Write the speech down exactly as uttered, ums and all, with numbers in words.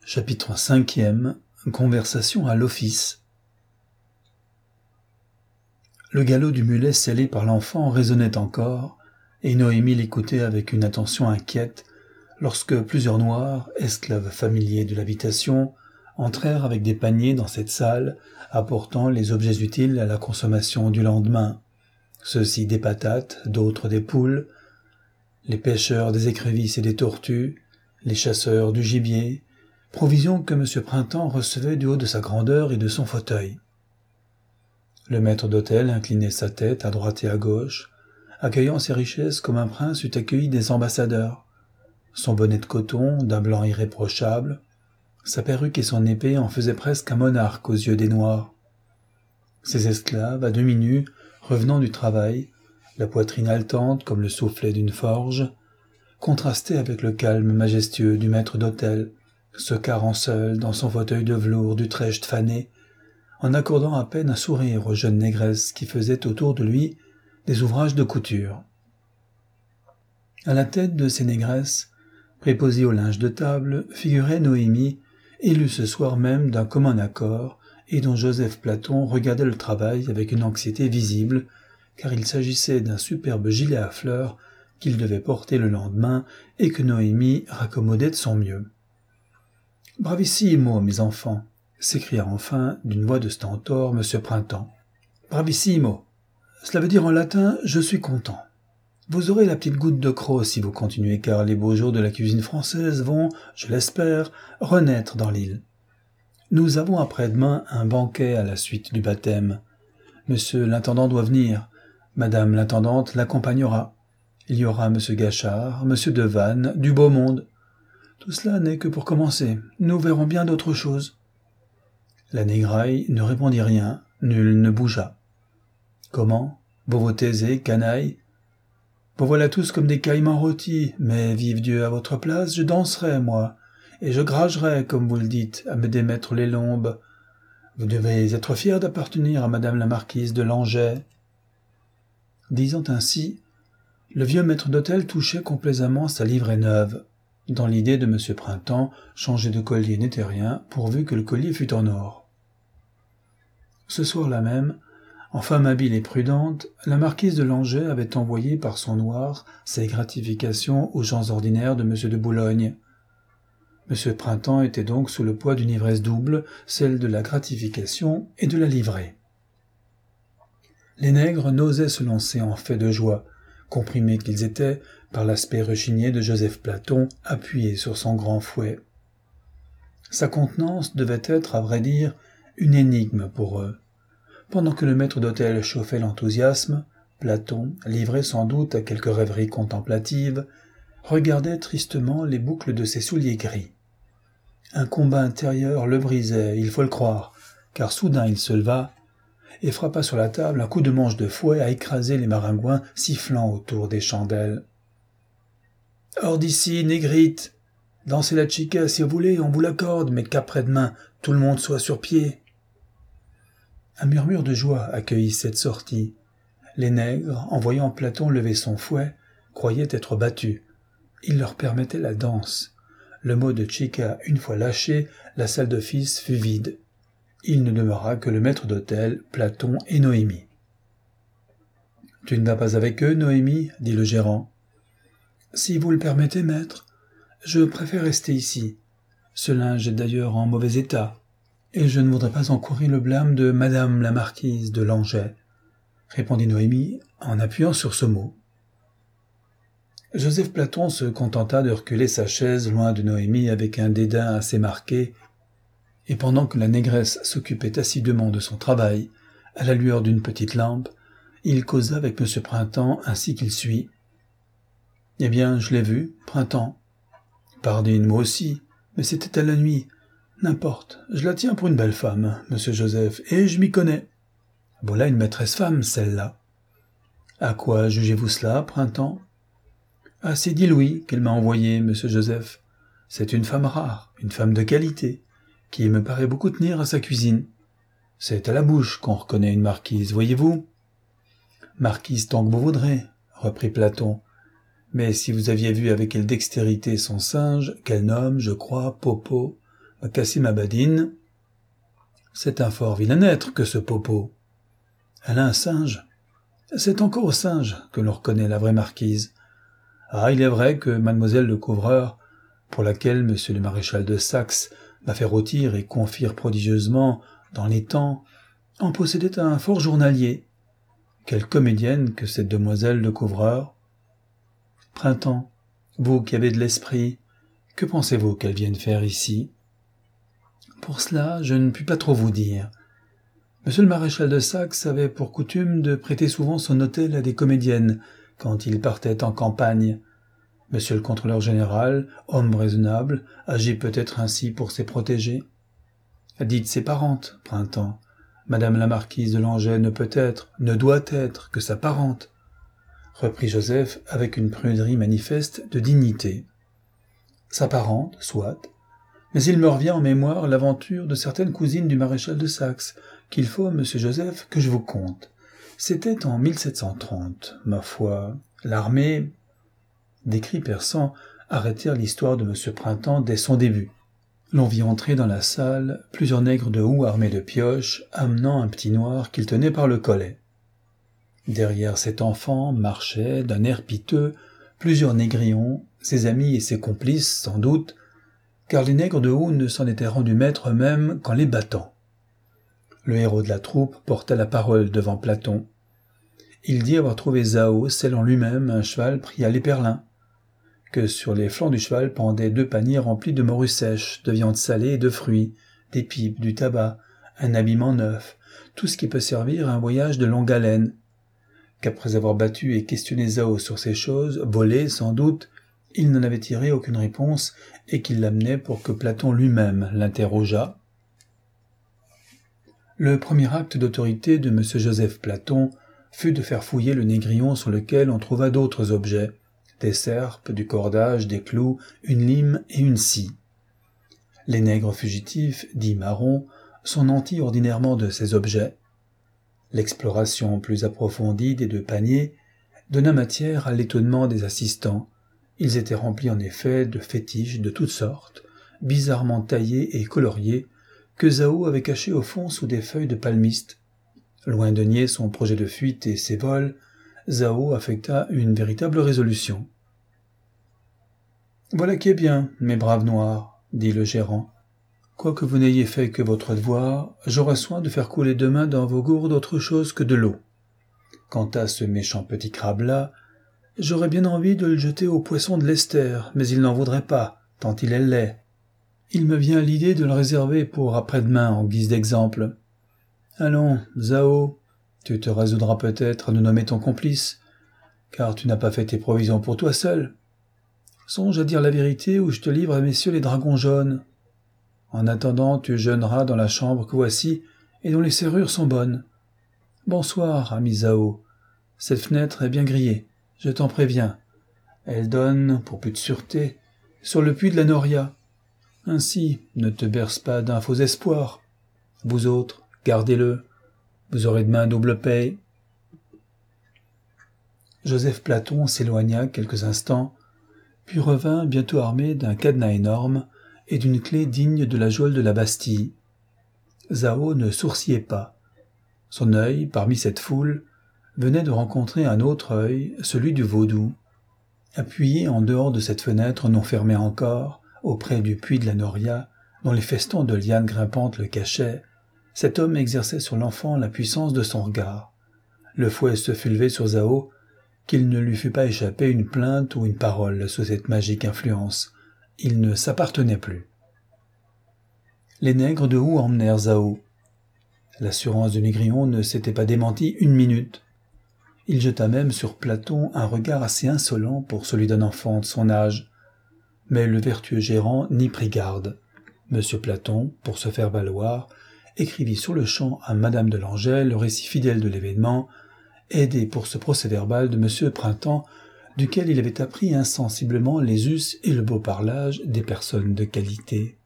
Chapitre cinquième. Conversation à l'office. Le galop du mulet scellé par l'enfant résonnait encore, et Noémie l'écoutait avec une attention inquiète lorsque plusieurs noirs, esclaves familiers de l'habitation, entrèrent avec des paniers dans cette salle, apportant les objets utiles à la consommation du lendemain. Ceux-ci des patates, d'autres des poules, les pêcheurs des écrevisses et des tortues, les chasseurs du gibier, provisions que M. Printemps recevait du haut de sa grandeur et de son fauteuil. Le maître d'hôtel inclinait sa tête à droite et à gauche, accueillant ces richesses comme un prince eût accueilli des ambassadeurs. Son bonnet de coton, d'un blanc irréprochable, sa perruque et son épée en faisaient presque un monarque aux yeux des Noirs. Ses esclaves, à demi nus, revenant du travail, la poitrine haletante comme le soufflet d'une forge, contrastaient avec le calme majestueux du maître d'hôtel, se carrant seul dans son fauteuil de velours d'Utrecht fané, en accordant à peine un sourire aux jeunes négresses qui faisaient autour de lui des ouvrages de couture. À la tête de ces négresses, préposées au linge de table, figurait Noémie, élue ce soir même d'un commun accord, et dont Joseph Platon regardait le travail avec une anxiété visible, car il s'agissait d'un superbe gilet à fleurs qu'il devait porter le lendemain et que Noémie raccommodait de son mieux. « Bravissimo, mes enfants !» s'écria enfin, d'une voix de stentor, M. Printemps. « Bravissimo ! Cela veut dire en latin « je suis content ». Vous aurez la petite goutte de croc si vous continuez, car les beaux jours de la cuisine française vont, je l'espère, renaître dans l'île. Nous avons après-demain un banquet à la suite du baptême. Monsieur l'intendant doit venir. Madame l'intendante l'accompagnera. Il y aura Monsieur Gachard, Monsieur Devanne, du beau monde. Tout cela n'est que pour commencer. Nous verrons bien d'autres choses. » La négraille ne répondit rien, nul ne bougea. « Comment ? Vous vous taisez, canaille ? Vous voilà tous comme des caïmans rôtis, mais vive Dieu, à votre place, je danserai, moi, et je gragerai, comme vous le dites, à me démettre les lombes. Vous devez être fiers d'appartenir à madame la marquise de Langeais. » Disant ainsi, le vieux maître d'hôtel touchait complaisamment sa livrée neuve. Dans l'idée de M. Printemps, changer de collier n'était rien, pourvu que le collier fût en or. Ce soir-là même, en femme habile et prudente, la marquise de Langeais avait envoyé par son noir ses gratifications aux gens ordinaires de M. de Boulogne. M. Printemps était donc sous le poids d'une ivresse double, celle de la gratification et de la livrée. Les nègres n'osaient se lancer en fait de joie, comprimés qu'ils étaient par l'aspect rechigné de Joseph Platon appuyé sur son grand fouet. Sa contenance devait être, à vrai dire, une énigme pour eux. Pendant que le maître d'hôtel chauffait l'enthousiasme, Platon, livré sans doute à quelque rêverie contemplative, regardait tristement les boucles de ses souliers gris. Un combat intérieur le brisait, il faut le croire, car soudain il se leva et frappa sur la table un coup de manche de fouet à écraser les maringouins sifflant autour des chandelles. « Hors d'ici, négrite! Dansez la chica si vous voulez, on vous l'accorde, mais qu'après-demain, tout le monde soit sur pied. » Un murmure de joie accueillit cette sortie. Les nègres, en voyant Platon lever son fouet, croyaient être battus. Il leur permettait la danse. Le mot de chica une fois lâché, la salle d'office fut vide. Il ne demeura que le maître d'hôtel, Platon et Noémie. « Tu ne vas pas avec eux, Noémie ?» dit le gérant. « Si vous le permettez, maître, je préfère rester ici. Ce linge est d'ailleurs en mauvais état, et je ne voudrais pas encourir le blâme de madame la marquise de Langeais, » répondit Noémie en appuyant sur ce mot. Joseph Platon se contenta de reculer sa chaise loin de Noémie avec un dédain assez marqué, et pendant que la négresse s'occupait assidûment de son travail, à la lueur d'une petite lampe, il causa avec M. Printemps ainsi qu'il suit. « Eh bien, je l'ai vu, Printemps. »« Pardine, moi aussi, mais c'était à la nuit. N'importe, je la tiens pour une belle femme, monsieur Joseph, et je m'y connais. Voilà une maîtresse femme, celle-là. »« À quoi jugez-vous cela, Printemps ?»« À ces dix louis qu'elle m'a envoyés, monsieur Joseph. C'est une femme rare, une femme de qualité, qui me paraît beaucoup tenir à sa cuisine. C'est à la bouche qu'on reconnaît une marquise, voyez-vous. »« Marquise tant que vous voudrez, » reprit Platon. « Mais si vous aviez vu avec quelle dextérité son singe, qu'elle nomme, je crois, Popo, Cassim Abadine. C'est un fort vilain être que ce Popo. Elle a un singe. C'est encore au singe que l'on reconnaît la vraie marquise. Ah, il est vrai que mademoiselle le couvreur, pour laquelle monsieur le maréchal de Saxe m'a fait rôtir et confire prodigieusement dans les temps, en possédait un fort journalier. Quelle comédienne que cette demoiselle de couvreur. Printemps, vous qui avez de l'esprit, que pensez-vous qu'elle vienne faire ici? Pour cela, je ne puis pas trop vous dire. Monsieur le maréchal de Saxe avait pour coutume de prêter souvent son hôtel à des comédiennes quand il partait en campagne. Monsieur le contrôleur général, homme raisonnable, agit peut-être ainsi pour ses protégés. Dites ses parentes, Printemps. Madame la marquise de Langeais ne peut être, ne doit être que sa parente, reprit Joseph avec une pruderie manifeste de dignité. Sa parente, soit, mais il me revient en mémoire l'aventure de certaines cousines du maréchal de Saxe, qu'il faut, monsieur Joseph, que je vous conte. C'était en mille sept cent trente, ma foi, l'armée... Des cris perçants arrêtèrent l'histoire de monsieur Printemps dès son début. L'on vit entrer dans la salle plusieurs nègres de houx armés de pioches, amenant un petit noir qu'ils tenaient par le collet. Derrière cet enfant marchaient, d'un air piteux, plusieurs négrillons, ses amis et ses complices, sans doute, car les nègres de houx ne s'en étaient rendus maîtres eux-mêmes qu'en les battant. Le héros de la troupe porta la parole devant Platon. Il dit avoir trouvé Zao sellant lui-même un cheval pris à l'éperlin, que sur les flancs du cheval pendaient deux paniers remplis de morues sèches, de viande salée et de fruits, des pipes, du tabac, un habillement neuf, tout ce qui peut servir à un voyage de longue haleine, qu'après avoir battu et questionné Zao sur ces choses, volées sans doute, il n'en avait tiré aucune réponse et qu'il l'amenait pour que Platon lui-même l'interrogeât. Le premier acte d'autorité de M. Joseph Platon fut de faire fouiller le négrillon sur lequel on trouva d'autres objets, des serpes, du cordage, des clous, une lime et une scie. Les nègres fugitifs, dits marrons, sont nantis ordinairement de ces objets. L'exploration plus approfondie des deux paniers donna matière à l'étonnement des assistants. Ils étaient remplis en effet de fétiches de toutes sortes, bizarrement taillés et coloriés, que Zao avait cachés au fond sous des feuilles de palmiste. Loin de nier son projet de fuite et ses vols, Zao affecta une véritable résolution. « Voilà qui est bien, mes braves noirs, » dit le gérant. « Quoique vous n'ayez fait que votre devoir, j'aurai soin de faire couler demain dans vos gourdes autre chose que de l'eau. Quant à ce méchant petit crabe-là, j'aurais bien envie de le jeter aux poissons de l'Esther, mais il n'en voudrait pas, tant il est laid. Il me vient l'idée de le réserver pour après-demain en guise d'exemple. Allons, Zao, tu te résoudras peut-être à nous nommer ton complice, car tu n'as pas fait tes provisions pour toi seul. Songe à dire la vérité ou je te livre à messieurs les dragons jaunes. En attendant, tu jeûneras dans la chambre que voici et dont les serrures sont bonnes. Bonsoir, ami Zao. Cette fenêtre est bien grillée, je t'en préviens. Elle donne, pour plus de sûreté, sur le puits de la Noria. Ainsi, ne te berce pas d'un faux espoir. Vous autres, gardez-le. Vous aurez demain double paye. Joseph Platon s'éloigna quelques instants, puis revint bientôt armé d'un cadenas énorme et d'une clé digne de la geôle de la Bastille. Zao ne sourcillait pas. Son œil, parmi cette foule, venait de rencontrer un autre œil, celui du vaudou. Appuyé en dehors de cette fenêtre non fermée encore, auprès du puits de la Noria, dont les festons de lianes grimpantes le cachaient, cet homme exerçait sur l'enfant la puissance de son regard. Le fouet se fut levé sur Zao, qu'il ne lui fût pas échappé une plainte ou une parole sous cette magique influence. Il ne s'appartenait plus. Les nègres de houx emmenèrent Zao. L'assurance du négrillon ne s'était pas démentie une minute. Il jeta même sur Platon un regard assez insolent pour celui d'un enfant de son âge. Mais le vertueux gérant n'y prit garde. Monsieur Platon, pour se faire valoir, écrivit sur-le-champ à Madame de Langeais le récit fidèle de l'événement, aidé pour ce procès-verbal de Monsieur Printemps, duquel il avait appris insensiblement les us et le beau parlage des personnes de qualité.